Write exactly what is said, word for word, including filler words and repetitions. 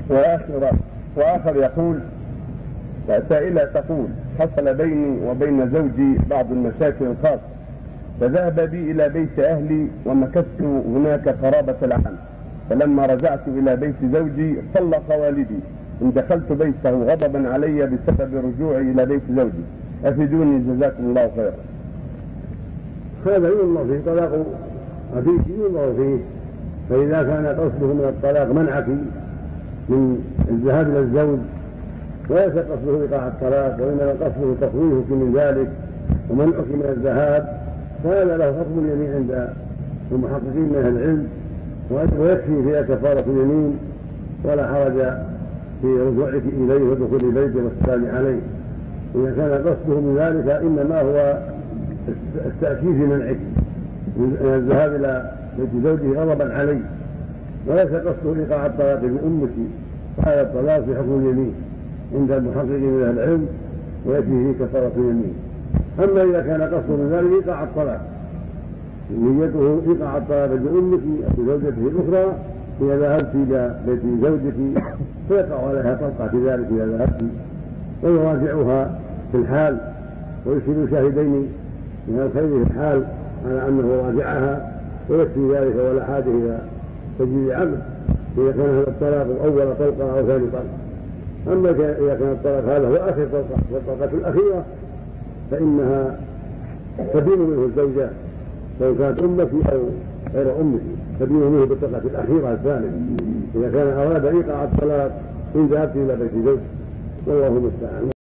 وآخر وآخر يقول سائلة تقول: حصل بيني وبين زوجي بعض المشاكل الخاصة، فذهب بي إلى بيت أهلي ومكثت هناك قرابة العام، فلما رجعت إلى بيت زوجي طلق والدي إن دخلت بيته غضبا علي بسبب رجوعي إلى بيت زوجي، أفيدوني جزاكم الله خيرا. هذا ينظر فيه طلاق أبيك ينظر فيه، فإذا كان قصده من الطلاق منعك من الذهاب إلى الزوج وليس قصده إيقاع الطلاق وإنما قصده تخويفك من ذلك ومنعك من الذهاب، فهذا له حكم اليمين عند المحققين من أهل العلم، ويكفي فيها كفارة اليمين ولا حرج في رجوعك إليه ودخول بيته والسلام عليه. إذا كان قصده من ذلك إنما هو التأكيد منعك من الذهاب إلى بيت زوجه غضبا عليه، وليس قصده إيقاع الطلاق بأمك، فهذا الطلاق في حكم اليمين عند المحققين من أهل العلم ويكفي فيه كفارة اليمين. أما إذا كان قصده من ذلك إيقاع الطلاق، نيته إيقاع الطلاق بأمك أو بزوجته الأخرى، إذا ذهبت إلى بيت زوجك فيقع عليها طلقة في ذلك إذا ذهبت، ويراجعها في الحال ويرسل شاهدين من الخير في الحال على أنه راجعها، ويكفي ذلك ولا حاجة إلى تجديد عقد إذا كان هذا الطلاق أول طلقة أو ثاني طلقة. أما إذا كان الطلاق هذا هو آخر طلقة والطلقة الأخيرة فإنها تبين منه الزوجة سواء كانت أمك أو غير أمك، تبين منه بالطلقة الأخيرة الثالثة إذا كان أراد إيقاع الطلاق إن ذهبت إلى بيت زوج، والله المستعان.